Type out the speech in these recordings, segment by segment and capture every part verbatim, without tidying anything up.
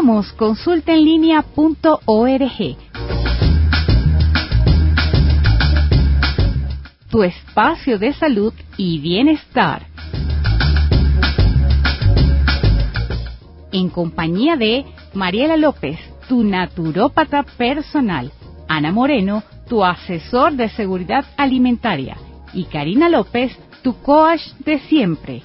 Somos consulta en línea punto org. Tu espacio de salud y bienestar. En compañía de Mariela López, tu naturópata personal, Ana Moreno, tu asesor de seguridad alimentaria, y Karina López, tu coach de siempre.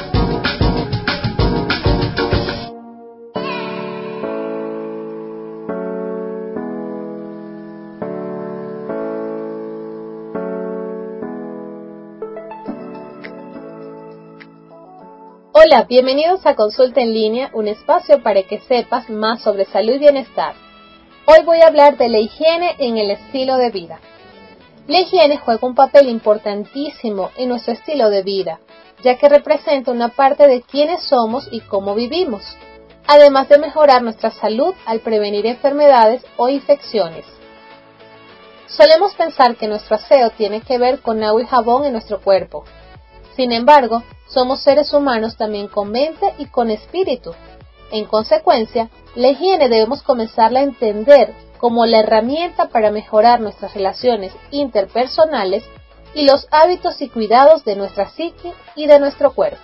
Hola, bienvenidos a Consulta en Línea, un espacio para que sepas más sobre salud y bienestar. Hoy voy a hablar de la higiene en el estilo de vida. La higiene juega un papel importantísimo en nuestro estilo de vida, ya que representa una parte de quiénes somos y cómo vivimos, además de mejorar nuestra salud al prevenir enfermedades o infecciones. Solemos pensar que nuestro aseo tiene que ver con agua y jabón en nuestro cuerpo. Sin embargo, somos seres humanos también con mente y con espíritu. En consecuencia, la higiene debemos comenzarla a entender como la herramienta para mejorar nuestras relaciones interpersonales y los hábitos y cuidados de nuestra psique y de nuestro cuerpo.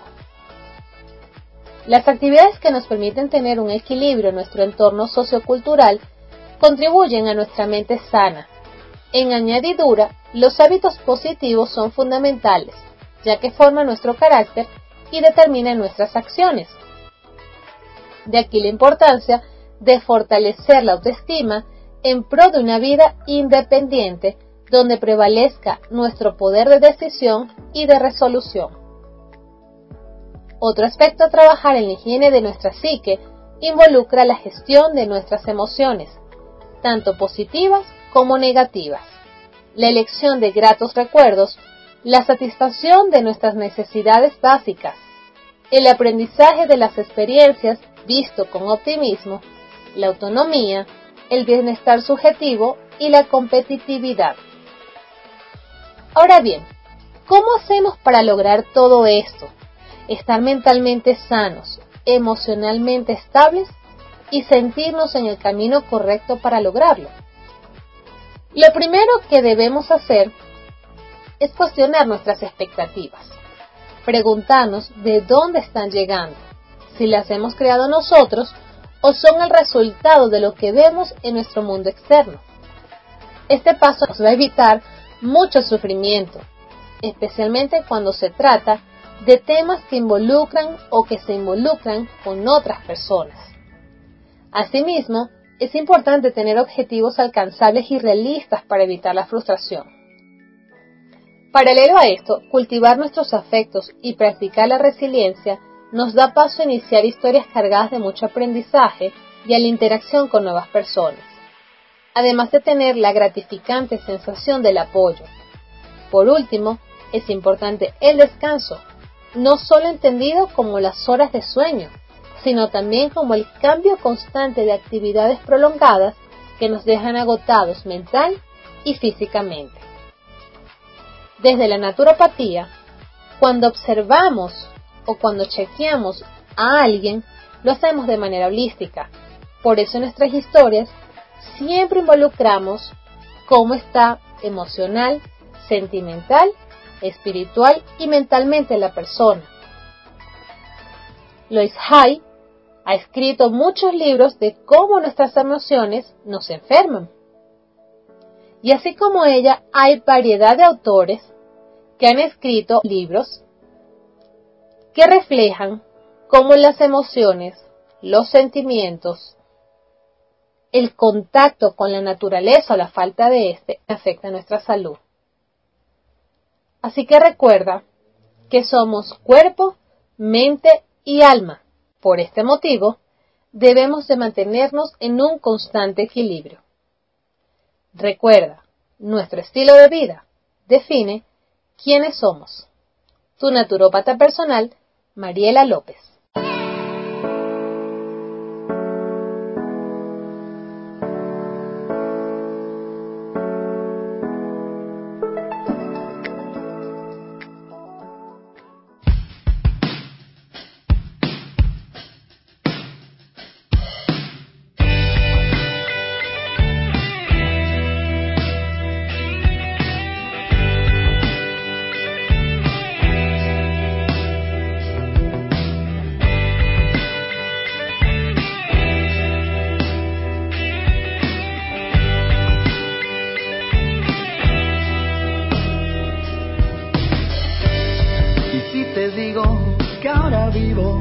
Las actividades que nos permiten tener un equilibrio en nuestro entorno sociocultural contribuyen a nuestra mente sana. En añadidura, los hábitos positivos son fundamentales, ya que forman nuestro carácter y determinan nuestras acciones. De aquí la importancia de fortalecer la autoestima en pro de una vida independiente, donde prevalezca nuestro poder de decisión y de resolución. Otro aspecto a trabajar en la higiene de nuestra psique involucra la gestión de nuestras emociones, tanto positivas como negativas, la elección de gratos recuerdos, la satisfacción de nuestras necesidades básicas, el aprendizaje de las experiencias visto con optimismo, la autonomía, el bienestar subjetivo y la competitividad. Ahora bien, ¿cómo hacemos para lograr todo esto? Estar mentalmente sanos, emocionalmente estables y sentirnos en el camino correcto para lograrlo. Lo primero que debemos hacer es cuestionar nuestras expectativas, preguntarnos de dónde están llegando, si las hemos creado nosotros o son el resultado de lo que vemos en nuestro mundo externo. Este paso nos va a evitar mucho sufrimiento, especialmente cuando se trata de temas que involucran o que se involucran con otras personas. Asimismo, es importante tener objetivos alcanzables y realistas para evitar la frustración. Paralelo a esto, cultivar nuestros afectos y practicar la resiliencia nos da paso a iniciar historias cargadas de mucho aprendizaje y a la interacción con nuevas personas, además de tener la gratificante sensación del apoyo. Por último, es importante el descanso, no solo entendido como las horas de sueño, sino también como el cambio constante de actividades prolongadas que nos dejan agotados mental y físicamente. Desde la naturopatía, cuando observamos o cuando chequeamos a alguien, lo hacemos de manera holística. Por eso en nuestras historias siempre involucramos cómo está emocional, sentimental, espiritual y mentalmente la persona. Lois Hay ha escrito muchos libros de cómo nuestras emociones nos enferman. Y así como ella, hay variedad de autores que han escrito libros que reflejan cómo las emociones, los sentimientos, el contacto con la naturaleza o la falta de este afecta a nuestra salud. Así que recuerda que somos cuerpo, mente y alma. Por este motivo, debemos de mantenernos en un constante equilibrio. Recuerda, nuestro estilo de vida define quiénes somos. Tu naturópata personal, Mariela López. digo que ahora vivo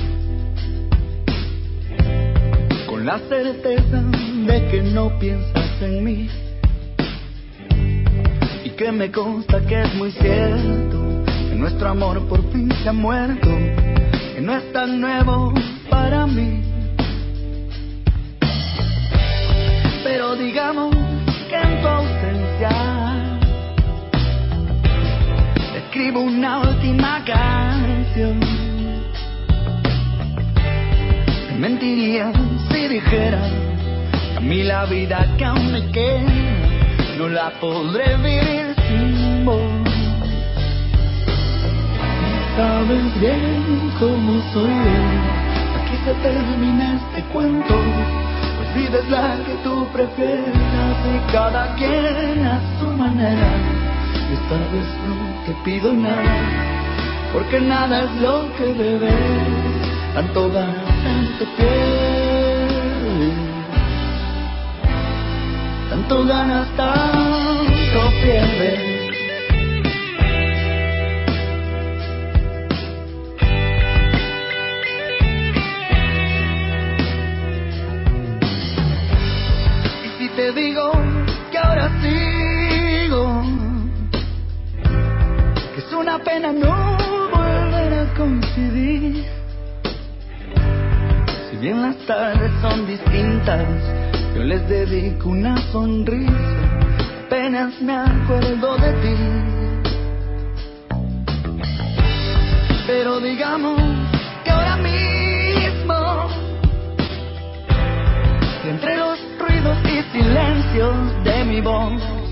con la certeza de que no piensas en mí, y que me consta que es muy cierto que nuestro amor por fin se ha muerto, que no es tan nuevo para mí. Pero digamos que en tu ausencia escribo una última canción. Te mentiría si dijera que a mí la vida que aún me queda no la podré vivir sin vos. Y sabes bien cómo soy yo, aquí se termina este cuento. Pues vives la que tú prefieras y cada quien a su manera. Y esta vez no te pido nada, porque nada es lo que debes, tanto ganas, tanto pierdes, tanto ganas, tanto pierdes. Y si te digo que ahora sigo, que es una pena no volver a coincidir. Si bien las tardes son distintas, yo les dedico una sonrisa, apenas me acuerdo de ti. Pero digamos que ahora mismo, entre los ruidos y silencios de mi voz,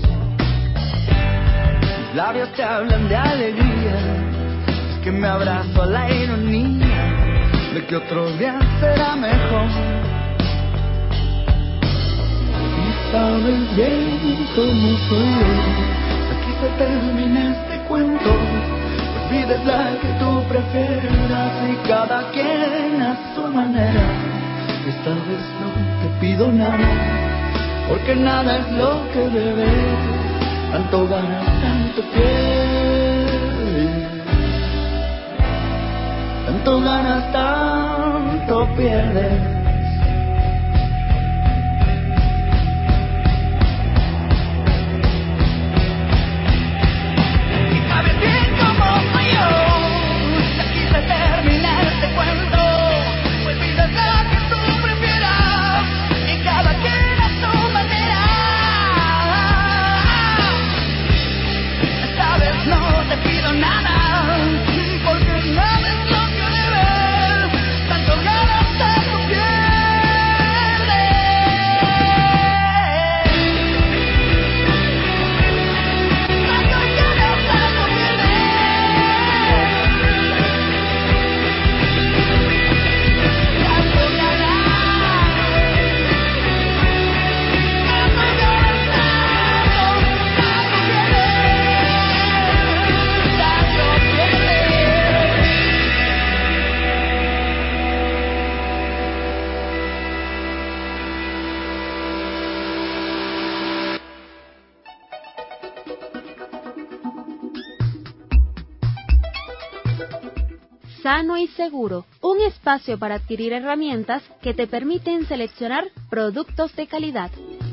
mis labios te hablan de alegría, es que me abrazo a la ironía de que otro día será mejor. Y sabes bien cómo soy yo, aquí se termina este cuento. Pues vives la que tú prefieras y cada quien a su manera. Esta vez no te pido nada, porque nada es lo que debes, tanto ganas, tanto pierdes, tanto ganas, tanto pierdes. Y sabes bien cómo soy yo, que aquí se termina este cuento. Pues vives la que tú prefieras y cada quien a su manera. Esta vez no te pido nada, porque nada es lo que debes, tanto ganas, tanto pierdes, tanto ganas, tanto Sano y Seguro, un espacio para adquirir herramientas que te permiten seleccionar productos de calidad.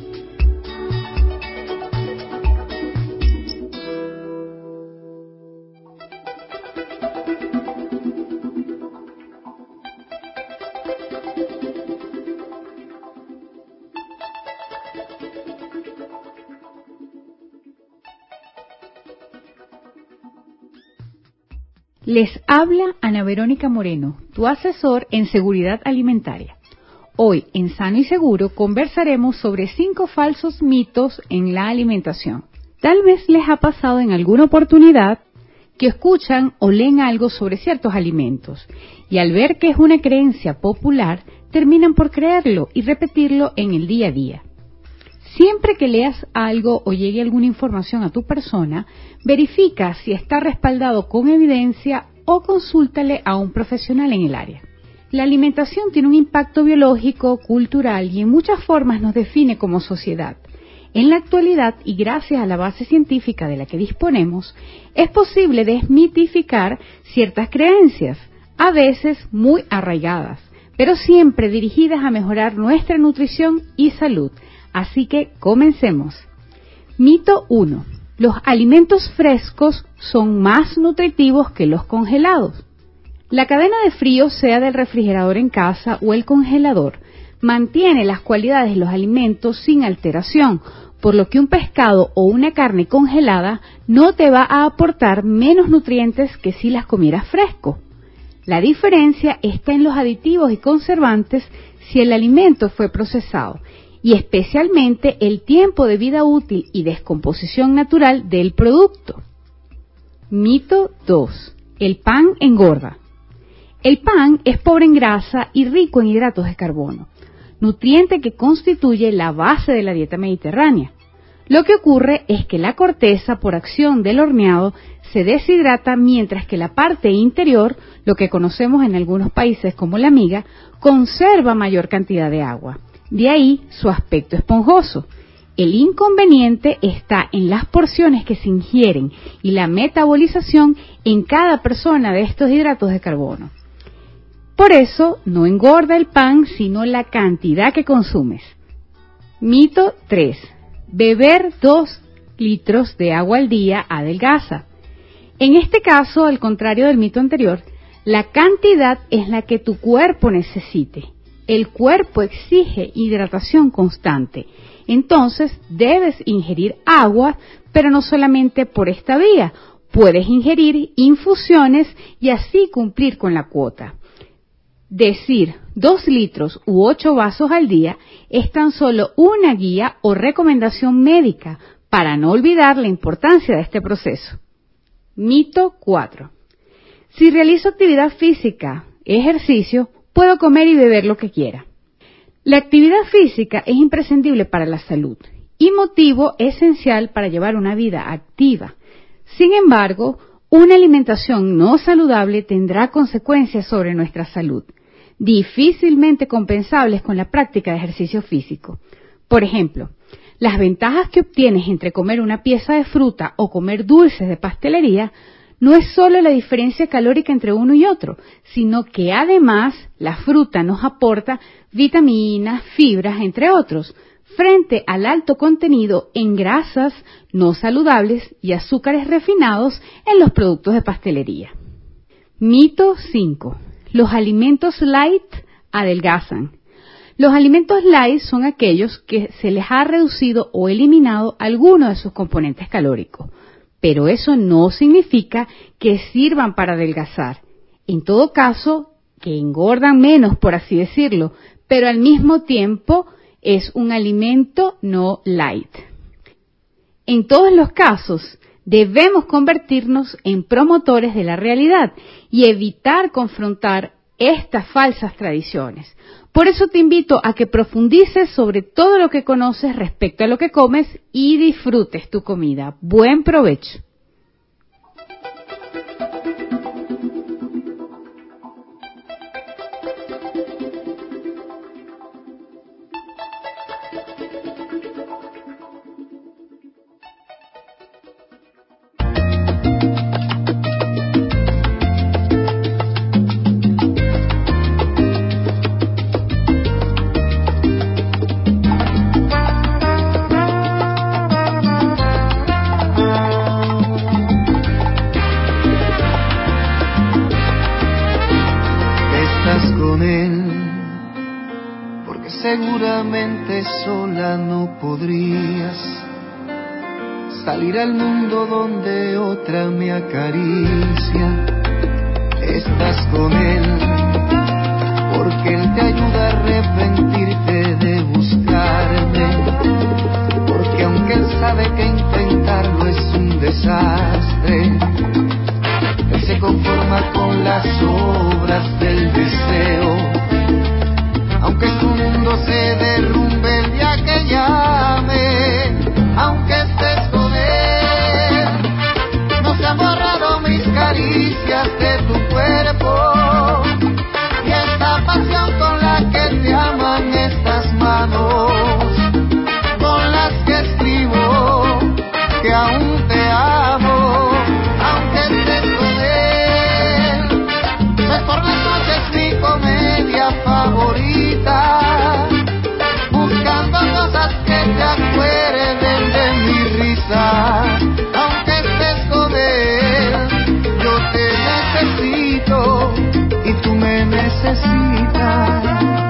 Les habla Ana Verónica Moreno, tu asesor en seguridad alimentaria. Hoy, en Sano y Seguro, conversaremos sobre cinco falsos mitos en la alimentación. Tal vez les ha pasado en alguna oportunidad que escuchan o leen algo sobre ciertos alimentos y al ver que es una creencia popular, terminan por creerlo y repetirlo en el día a día. Siempre que leas algo o llegue alguna información a tu persona, verifica si está respaldado con evidencia o consúltale a un profesional en el área. La alimentación tiene un impacto biológico, cultural y en muchas formas nos define como sociedad. En la actualidad, y gracias a la base científica de la que disponemos, es posible desmitificar ciertas creencias, a veces muy arraigadas, pero siempre dirigidas a mejorar nuestra nutrición y salud. Así que comencemos. Mito uno. Los alimentos frescos son más nutritivos que los congelados. La cadena de frío, sea del refrigerador en casa o el congelador, mantiene las cualidades de los alimentos sin alteración, por lo que un pescado o una carne congelada no te va a aportar menos nutrientes que si las comieras fresco. La diferencia está en los aditivos y conservantes si el alimento fue procesado, y especialmente el tiempo de vida útil y descomposición natural del producto. Mito dos. El pan engorda. El pan es pobre en grasa y rico en hidratos de carbono, nutriente que constituye la base de la dieta mediterránea. Lo que ocurre es que la corteza, por acción del horneado, se deshidrata, mientras que la parte interior, lo que conocemos en algunos países como la miga, conserva mayor cantidad de agua. De ahí su aspecto esponjoso. El inconveniente está en las porciones que se ingieren y la metabolización en cada persona de estos hidratos de carbono. Por eso, no engorda el pan, sino la cantidad que consumes. Mito tres. Beber dos litros de agua al día adelgaza. En este caso, al contrario del mito anterior, la cantidad es la que tu cuerpo necesite. El cuerpo exige hidratación constante. Entonces, debes ingerir agua, pero no solamente por esta vía. Puedes ingerir infusiones y así cumplir con la cuota. Decir dos litros u ocho vasos al día es tan solo una guía o recomendación médica para no olvidar la importancia de este proceso. Mito cuatro. Si realizo actividad física, ejercicio, puedo comer y beber lo que quiera. La actividad física es imprescindible para la salud y motivo esencial para llevar una vida activa. Sin embargo, una alimentación no saludable tendrá consecuencias sobre nuestra salud, difícilmente compensables con la práctica de ejercicio físico. Por ejemplo, las ventajas que obtienes entre comer una pieza de fruta o comer dulces de pastelería no es solo la diferencia calórica entre uno y otro, sino que además la fruta nos aporta vitaminas, fibras, entre otros, frente al alto contenido en grasas no saludables y azúcares refinados en los productos de pastelería. Mito cinco. Los alimentos light adelgazan. Los alimentos light son aquellos que se les ha reducido o eliminado alguno de sus componentes calóricos, pero eso no significa que sirvan para adelgazar. En todo caso, que engordan menos, por así decirlo, pero al mismo tiempo es un alimento no light. En todos los casos, debemos convertirnos en promotores de la realidad y evitar confrontar estas falsas tradiciones. Por eso te invito a que profundices sobre todo lo que conoces respecto a lo que comes y disfrutes tu comida. Buen provecho. Seguramente sola no podrías salir al mundo donde otra me acaricia. Estás con él porque él te ayuda a arrepentirte de buscarme, porque aunque él sabe que intentarlo es un desastre, él se conforma con las obras del deseo. Aunque tu mundo se derrumbe el día que llame, aunque estés con él, no se han borrado mis caricias de tu cuerpo, y esta pasión con la que te aman estas manos, con las que escribes necesitas.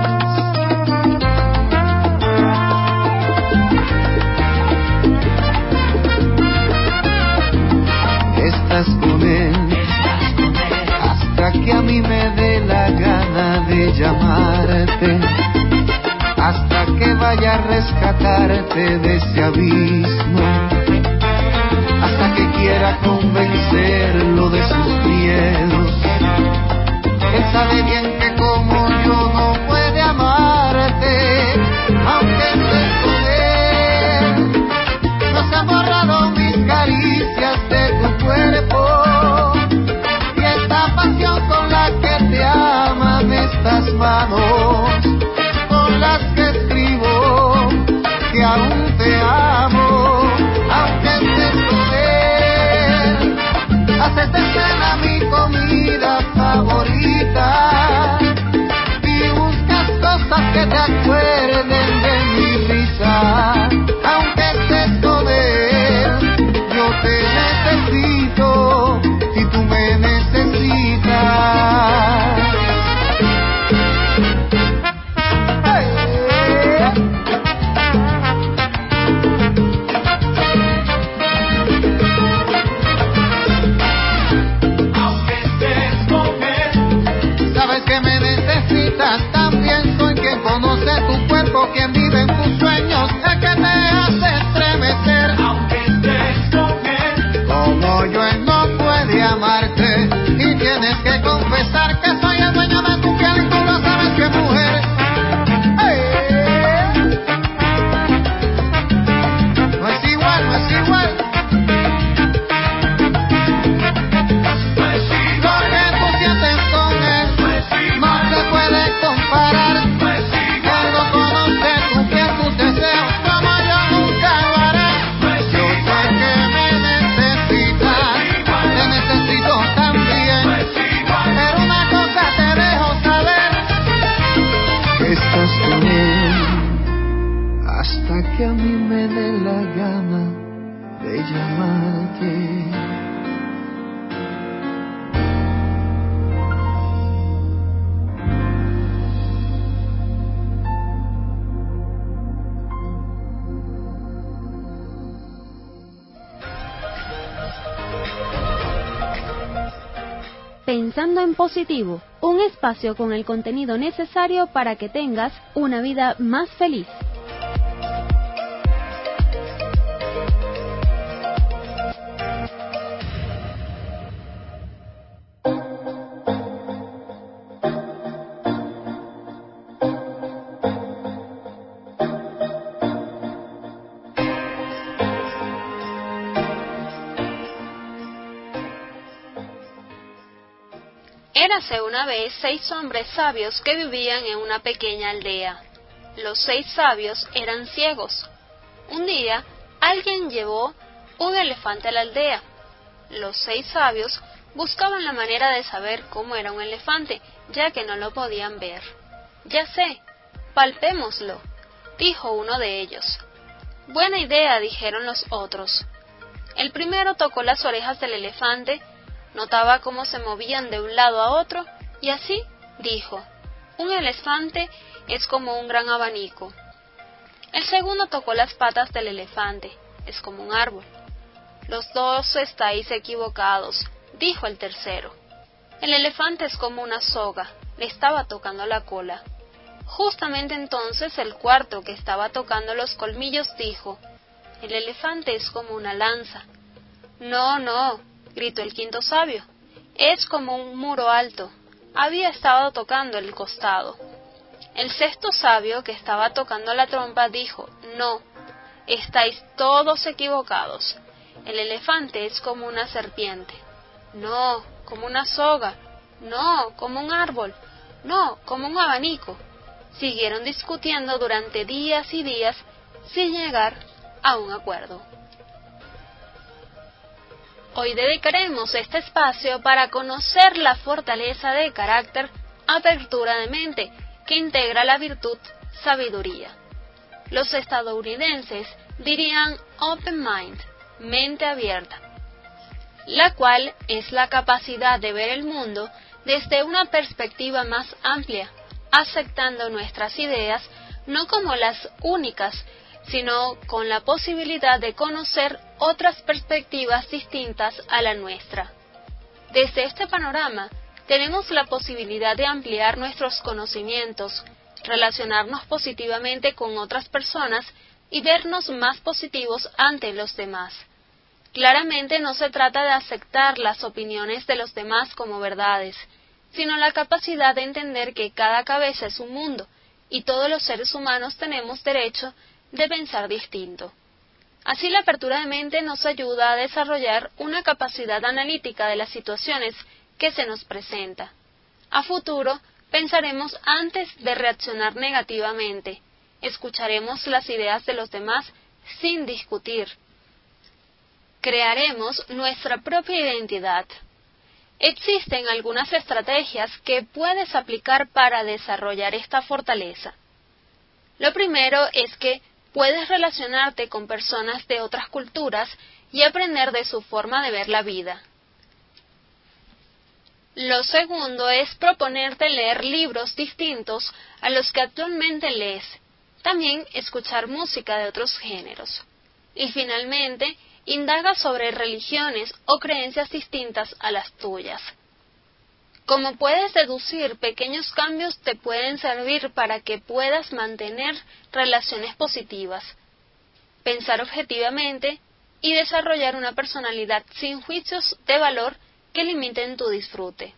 Estás con él hasta que a mí me dé la gana de llamarte, hasta que vaya a rescatarte de ese abismo, hasta que quiera convencerlo de sus miedos. Él sabe bien que como yo no puede amarte, aunque estés con él. No se han borrado mis caricias de tu cuerpo, y esta pasión con la que te aman estas manos, con las que escribo que aún te amo, aunque estés con él. Haces de cena mi comida favorita y buscas cosas que te acuerden de mi risa. Aunque estés con él, yo te necesito y tú me necesitas. También soy quien conoce tu cuerpo, quien vive en tus sueños, el que te hace estremecer. Aunque estés con él, como yo, él no puede amarte, y tienes que confesar que soy el dueño de tu piel y tú lo sabes, que mujer. ¡Eh! No es igual, no es igual. Hasta que a mí me dé la gana de llamarte. Pensando en Positivo, un espacio con el contenido necesario para que tengas una vida más feliz. Érase una vez seis hombres sabios que vivían en una pequeña aldea. Los seis sabios eran ciegos. Un día, alguien llevó un elefante a la aldea. Los seis sabios buscaban la manera de saber cómo era un elefante, ya que no lo podían ver. «Ya sé, palpémoslo», dijo uno de ellos. «Buena idea», dijeron los otros. El primero tocó las orejas del elefante, notaba cómo se movían de un lado a otro, y así dijo: «Un elefante es como un gran abanico». El segundo tocó las patas del elefante, «es como un árbol». «Los dos estáis equivocados», dijo el tercero. «El elefante es como una soga», le estaba tocando la cola. Justamente entonces el cuarto, que estaba tocando los colmillos, dijo: «El elefante es como una lanza». «No, no», gritó el quinto sabio, «es como un muro alto». Había estado tocando el costado. El sexto sabio, que estaba tocando la trompa, dijo: «No, estáis todos equivocados. El elefante es como una serpiente». «No, como una soga». «No, como un árbol». «No, como un abanico». Siguieron discutiendo durante días y días sin llegar a un acuerdo. Hoy dedicaremos este espacio para conocer la fortaleza de carácter, apertura de mente, que integra la virtud sabiduría. Los estadounidenses dirían open mind, mente abierta, la cual es la capacidad de ver el mundo desde una perspectiva más amplia, aceptando nuestras ideas no como las únicas, sino con la posibilidad de conocer otras perspectivas distintas a la nuestra. Desde este panorama, tenemos la posibilidad de ampliar nuestros conocimientos, relacionarnos positivamente con otras personas y vernos más positivos ante los demás. Claramente no se trata de aceptar las opiniones de los demás como verdades, sino la capacidad de entender que cada cabeza es un mundo y todos los seres humanos tenemos derecho de pensar distinto. Así, la apertura de mente nos ayuda a desarrollar una capacidad analítica de las situaciones que se nos presenta. A futuro, pensaremos antes de reaccionar negativamente, escucharemos las ideas de los demás sin discutir. Crearemos nuestra propia identidad. Existen algunas estrategias que puedes aplicar para desarrollar esta fortaleza. Lo primero es que puedes relacionarte con personas de otras culturas y aprender de su forma de ver la vida. Lo segundo es proponerte leer libros distintos a los que actualmente lees, también escuchar música de otros géneros. Y finalmente, indaga sobre religiones o creencias distintas a las tuyas. Como puedes deducir, pequeños cambios te pueden servir para que puedas mantener relaciones positivas, pensar objetivamente y desarrollar una personalidad sin juicios de valor que limiten tu disfrute.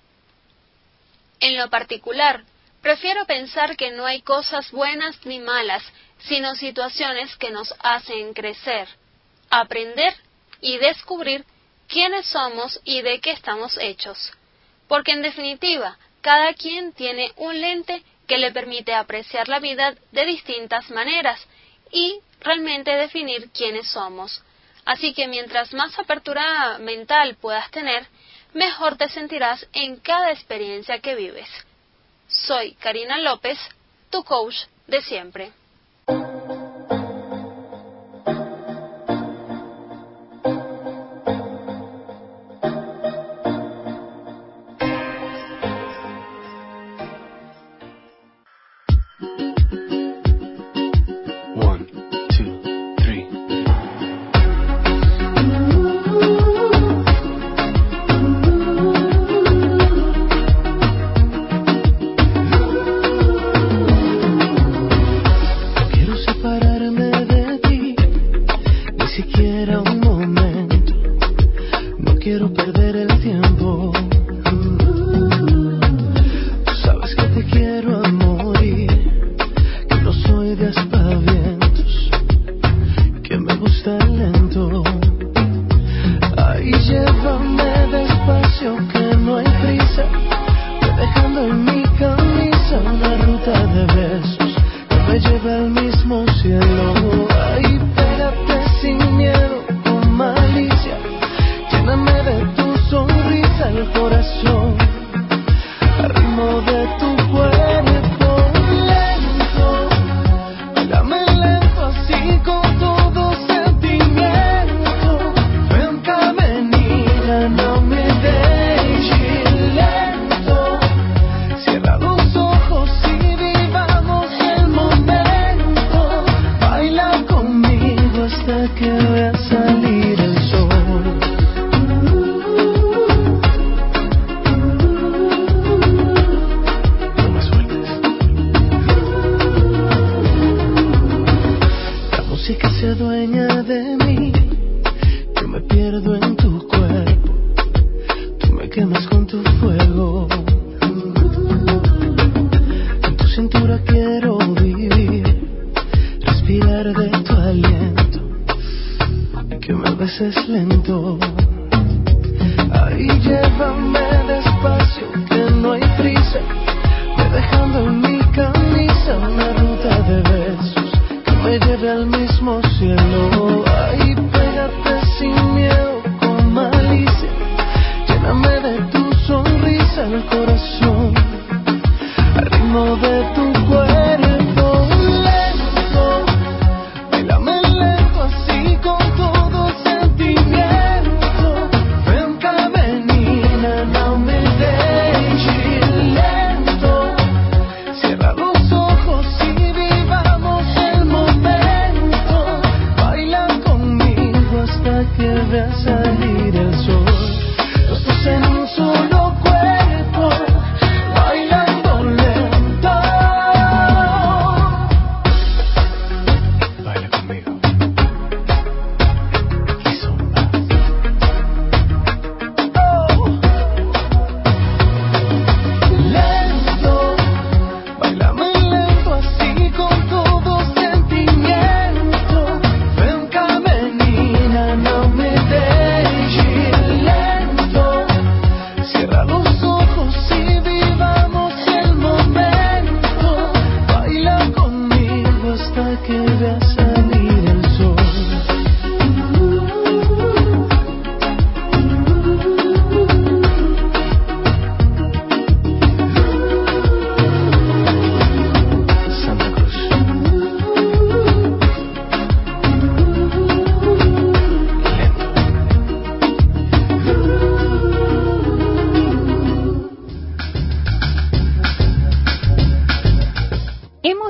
En lo particular, prefiero pensar que no hay cosas buenas ni malas, sino situaciones que nos hacen crecer, aprender y descubrir quiénes somos y de qué estamos hechos. Porque en definitiva, cada quien tiene un lente que le permite apreciar la vida de distintas maneras y realmente definir quiénes somos. Así que mientras más apertura mental puedas tener, mejor te sentirás en cada experiencia que vives. Soy Karina López, tu coach de siempre. Ven, camina, no me dejes.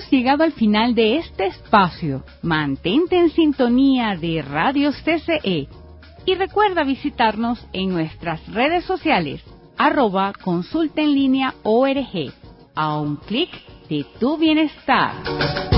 hemos llegado al final de este espacio. Mantente en sintonía de Radio C C E y recuerda visitarnos en nuestras redes sociales, arroba consulta en línea org, a un clic de tu bienestar.